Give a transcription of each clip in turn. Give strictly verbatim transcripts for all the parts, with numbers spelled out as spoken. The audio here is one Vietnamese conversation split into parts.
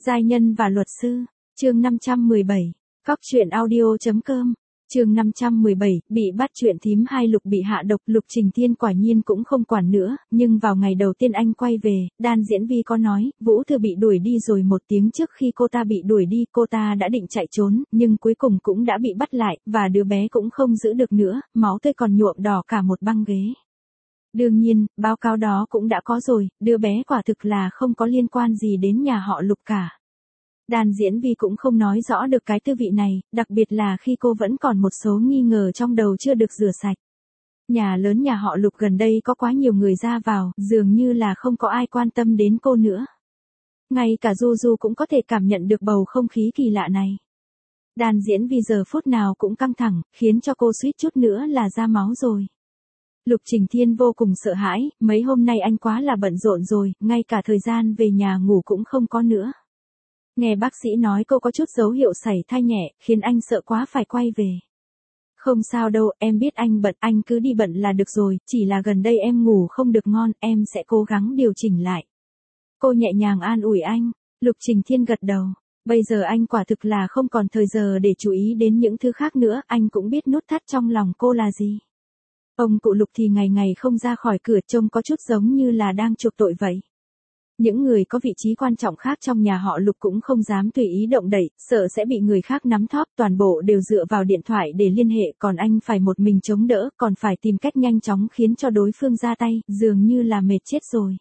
Giai nhân và luật sư, chương năm trăm mười bảy, Cóc truyện audio.com, chương năm trăm mười bảy, bị bắt chuyện thím hai Lục bị hạ độc. Lục Trình Thiên quả nhiên cũng không quản nữa, nhưng vào ngày đầu tiên anh quay về, Đan Diễn Vi có nói, Vũ Thư bị đuổi đi rồi. Một tiếng trước khi cô ta bị đuổi đi, cô ta đã định chạy trốn, nhưng cuối cùng cũng đã bị bắt lại, và đứa bé cũng không giữ được nữa, máu tươi còn nhuộm đỏ cả một băng ghế. Đương nhiên, báo cáo đó cũng đã có rồi, đứa bé quả thực là không có liên quan gì đến nhà họ Lục cả. Đan Diễn Vi cũng không nói rõ được cái tư vị này, đặc biệt là khi cô vẫn còn một số nghi ngờ trong đầu chưa được rửa sạch. Nhà lớn nhà họ Lục gần đây có quá nhiều người ra vào, dường như là không có ai quan tâm đến cô nữa. Ngay cả Du Du cũng có thể cảm nhận được bầu không khí kỳ lạ này. Đan Diễn Vi giờ phút nào cũng căng thẳng, khiến cho cô suýt chút nữa là ra máu rồi. Lục Trình Thiên vô cùng sợ hãi, mấy hôm nay anh quá là bận rộn rồi, ngay cả thời gian về nhà ngủ cũng không có nữa. Nghe bác sĩ nói cô có chút dấu hiệu sảy thai nhẹ, khiến anh sợ quá phải quay về. Không sao đâu, em biết anh bận, anh cứ đi bận là được rồi, chỉ là gần đây em ngủ không được ngon, em sẽ cố gắng điều chỉnh lại. Cô nhẹ nhàng an ủi anh. Lục Trình Thiên gật đầu. Bây giờ anh quả thực là không còn thời giờ để chú ý đến những thứ khác nữa, anh cũng biết nút thắt trong lòng cô là gì. Ông cụ Lục thì ngày ngày không ra khỏi cửa, trông có chút giống như là đang chuộc tội vậy. Những người có vị trí quan trọng khác trong nhà họ Lục cũng không dám tùy ý động đậy, sợ sẽ bị người khác nắm thóp, toàn bộ đều dựa vào điện thoại để liên hệ, còn anh phải một mình chống đỡ, còn phải tìm cách nhanh chóng khiến cho đối phương ra tay, dường như là mệt chết rồi.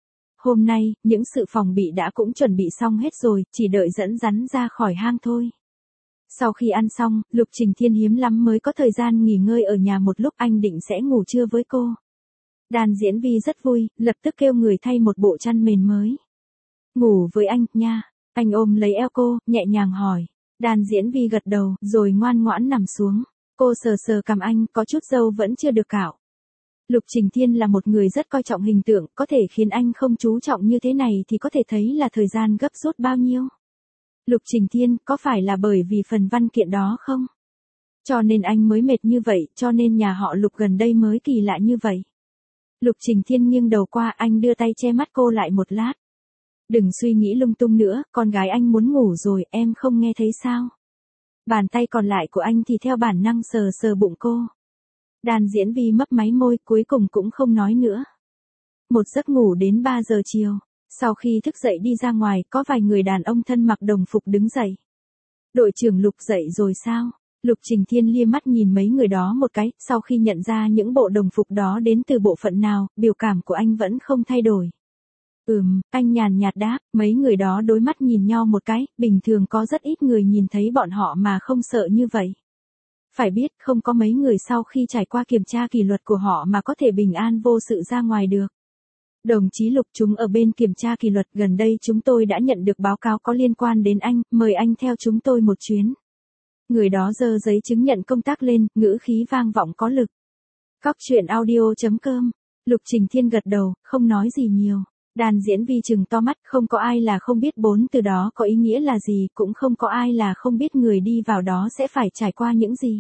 Hôm nay, những sự phòng bị đã cũng chuẩn bị xong hết rồi, chỉ đợi dẫn rắn ra khỏi hang thôi. Sau khi ăn xong, Lục Trình Thiên hiếm lắm mới có thời gian nghỉ ngơi ở nhà một lúc, anh định sẽ ngủ trưa với cô. Đan Diễn Vi rất vui, lập tức kêu người thay một bộ chăn mền mới. Ngủ với anh, nha. Anh ôm lấy eo cô, nhẹ nhàng hỏi. Đan Diễn Vi gật đầu, rồi ngoan ngoãn nằm xuống. Cô sờ sờ cằm anh, có chút râu vẫn chưa được cạo. Lục Trình Thiên là một người rất coi trọng hình tượng, có thể khiến anh không chú trọng như thế này thì có thể thấy là thời gian gấp rút bao nhiêu. Lục Trình Thiên, có phải là bởi vì phần văn kiện đó không? Cho nên anh mới mệt như vậy, cho nên nhà họ Lục gần đây mới kỳ lạ như vậy. Lục Trình Thiên nghiêng đầu qua, anh đưa tay che mắt cô lại một lát. Đừng suy nghĩ lung tung nữa, con gái anh muốn ngủ rồi, em không nghe thấy sao? Bàn tay còn lại của anh thì theo bản năng sờ sờ bụng cô. Đan Diễn Vi mấp máy môi, cuối cùng cũng không nói nữa. Một giấc ngủ đến ba giờ chiều. Sau khi thức dậy đi ra ngoài, có vài người đàn ông thân mặc đồng phục đứng dậy. Đội trưởng Lục dậy rồi sao? Lục Trình Thiên lia mắt nhìn mấy người đó một cái, sau khi nhận ra những bộ đồng phục đó đến từ bộ phận nào, biểu cảm của anh vẫn không thay đổi. Ừm, anh nhàn nhạt đáp, mấy người đó đối mắt nhìn nhau một cái, bình thường có rất ít người nhìn thấy bọn họ mà không sợ như vậy. Phải biết, không có mấy người sau khi trải qua kiểm tra kỷ luật của họ mà có thể bình an vô sự ra ngoài được. Đồng chí Lục, chúng ở bên kiểm tra kỷ luật, gần đây chúng tôi đã nhận được báo cáo có liên quan đến anh, mời anh theo chúng tôi một chuyến. Người đó giơ giấy chứng nhận công tác lên, ngữ khí vang vọng có lực. Cóc truyện audio.com, Lục Trình Thiên gật đầu, không nói gì nhiều. Đan Diễn Vi trừng to mắt, không có ai là không biết bốn từ đó có ý nghĩa là gì, cũng không có ai là không biết người đi vào đó sẽ phải trải qua những gì.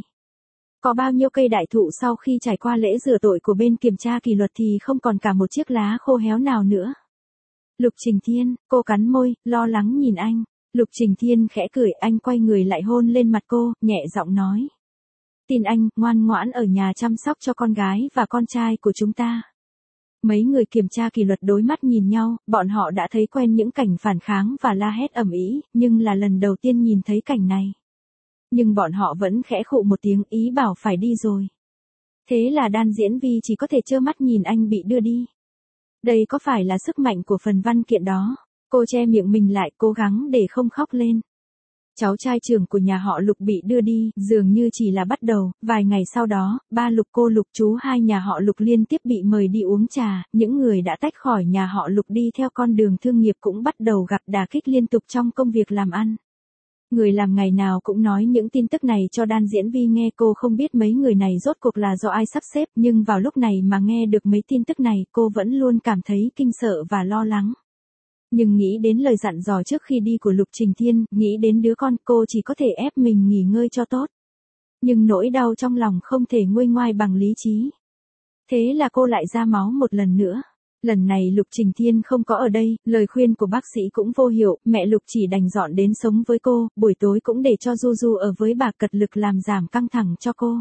Có bao nhiêu cây đại thụ sau khi trải qua lễ rửa tội của bên kiểm tra kỷ luật thì không còn cả một chiếc lá khô héo nào nữa. Lục Trình Thiên, cô cắn môi, lo lắng nhìn anh. Lục Trình Thiên khẽ cười, anh quay người lại hôn lên mặt cô, nhẹ giọng nói. Tin anh, ngoan ngoãn ở nhà chăm sóc cho con gái và con trai của chúng ta. Mấy người kiểm tra kỷ luật đối mắt nhìn nhau, bọn họ đã thấy quen những cảnh phản kháng và la hét ầm ĩ, nhưng là lần đầu tiên nhìn thấy cảnh này. Nhưng bọn họ vẫn khẽ khụ một tiếng, ý bảo phải đi rồi. Thế là Đan Diễn Vi chỉ có thể trơ mắt nhìn anh bị đưa đi. Đây có phải là sức mạnh của phần văn kiện đó? Cô che miệng mình lại, cố gắng để không khóc lên. Cháu trai trưởng của nhà họ Lục bị đưa đi, dường như chỉ là bắt đầu, vài ngày sau đó, ba Lục, cô Lục, chú hai nhà họ Lục liên tiếp bị mời đi uống trà, những người đã tách khỏi nhà họ Lục đi theo con đường thương nghiệp cũng bắt đầu gặp đả kích liên tục trong công việc làm ăn. Người làm ngày nào cũng nói những tin tức này cho Đan Diễn Vi nghe, cô không biết mấy người này rốt cuộc là do ai sắp xếp, nhưng vào lúc này mà nghe được mấy tin tức này, cô vẫn luôn cảm thấy kinh sợ và lo lắng. Nhưng nghĩ đến lời dặn dò trước khi đi của Lục Trình Thiên, nghĩ đến đứa con, cô chỉ có thể ép mình nghỉ ngơi cho tốt. Nhưng nỗi đau trong lòng không thể nguôi ngoai bằng lý trí. Thế là cô lại ra máu một lần nữa. Lần này Lục Trình Thiên không có ở đây, lời khuyên của bác sĩ cũng vô hiệu, mẹ Lục chỉ đành dọn đến sống với cô, buổi tối cũng để cho Du Du ở với bà cật lực làm giảm căng thẳng cho cô.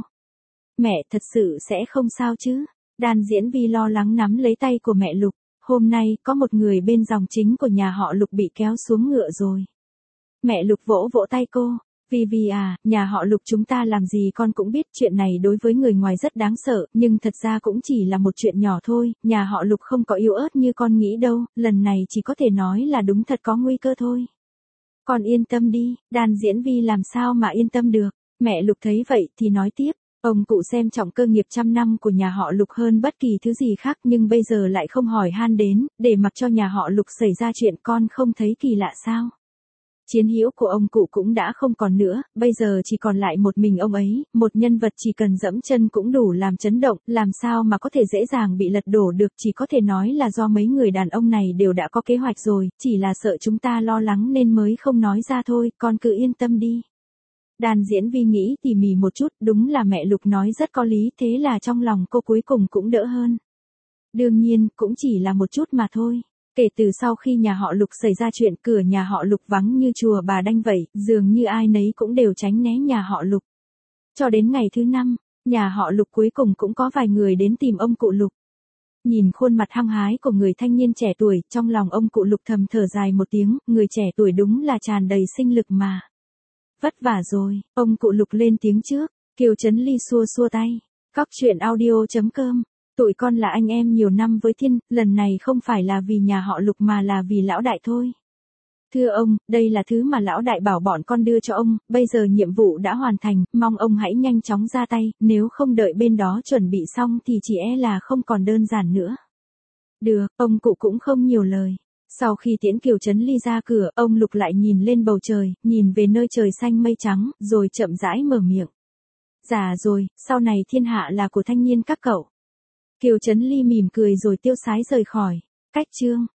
Mẹ thật sự sẽ không sao chứ? Đan Diễn Vi lo lắng nắm lấy tay của mẹ Lục, hôm nay có một người bên dòng chính của nhà họ Lục bị kéo xuống ngựa rồi. Mẹ Lục vỗ vỗ tay cô. Vi Vi à, nhà họ Lục chúng ta làm gì con cũng biết, chuyện này đối với người ngoài rất đáng sợ, nhưng thật ra cũng chỉ là một chuyện nhỏ thôi, nhà họ Lục không có yếu ớt như con nghĩ đâu, lần này chỉ có thể nói là đúng thật có nguy cơ thôi. Con yên tâm đi, Đan Diễn Vi làm sao mà yên tâm được, mẹ Lục thấy vậy thì nói tiếp, ông cụ xem trọng cơ nghiệp trăm năm của nhà họ Lục hơn bất kỳ thứ gì khác nhưng bây giờ lại không hỏi han đến, để mặc cho nhà họ Lục xảy ra chuyện, con không thấy kỳ lạ sao? Chiến hữu của ông cụ cũng đã không còn nữa, bây giờ chỉ còn lại một mình ông ấy, một nhân vật chỉ cần dẫm chân cũng đủ làm chấn động, làm sao mà có thể dễ dàng bị lật đổ được, chỉ có thể nói là do mấy người đàn ông này đều đã có kế hoạch rồi, chỉ là sợ chúng ta lo lắng nên mới không nói ra thôi, con cứ yên tâm đi. Đan Diễn Vi nghĩ tỉ mỉ một chút, đúng là mẹ Lục nói rất có lý, thế là trong lòng cô cuối cùng cũng đỡ hơn. Đương nhiên, cũng chỉ là một chút mà thôi. Kể từ sau khi nhà họ Lục xảy ra chuyện, cửa nhà họ Lục vắng như chùa bà đanh vậy, dường như ai nấy cũng đều tránh né nhà họ Lục. Cho đến ngày thứ năm, nhà họ Lục cuối cùng cũng có vài người đến tìm ông cụ Lục. Nhìn khuôn mặt hăng hái của người thanh niên trẻ tuổi, trong lòng ông cụ Lục thầm thở dài một tiếng, người trẻ tuổi đúng là tràn đầy sinh lực mà. Vất vả rồi, ông cụ Lục lên tiếng trước, Kiều Trấn Ly xua xua tay. Cóc truyện audio chấm com. Tụi con là anh em nhiều năm với Thiên, lần này không phải là vì nhà họ Lục mà là vì lão đại thôi. Thưa ông, đây là thứ mà lão đại bảo bọn con đưa cho ông, bây giờ nhiệm vụ đã hoàn thành, mong ông hãy nhanh chóng ra tay, nếu không đợi bên đó chuẩn bị xong thì chỉ e là không còn đơn giản nữa. Được, ông cụ cũng không nhiều lời. Sau khi tiễn Kiều Trấn Ly ra cửa, ông Lục lại nhìn lên bầu trời, nhìn về nơi trời xanh mây trắng, rồi chậm rãi mở miệng. Dạ rồi, sau này thiên hạ là của thanh niên các cậu. Kiều Trấn Ly mỉm cười rồi tiêu sái rời khỏi. Cách chương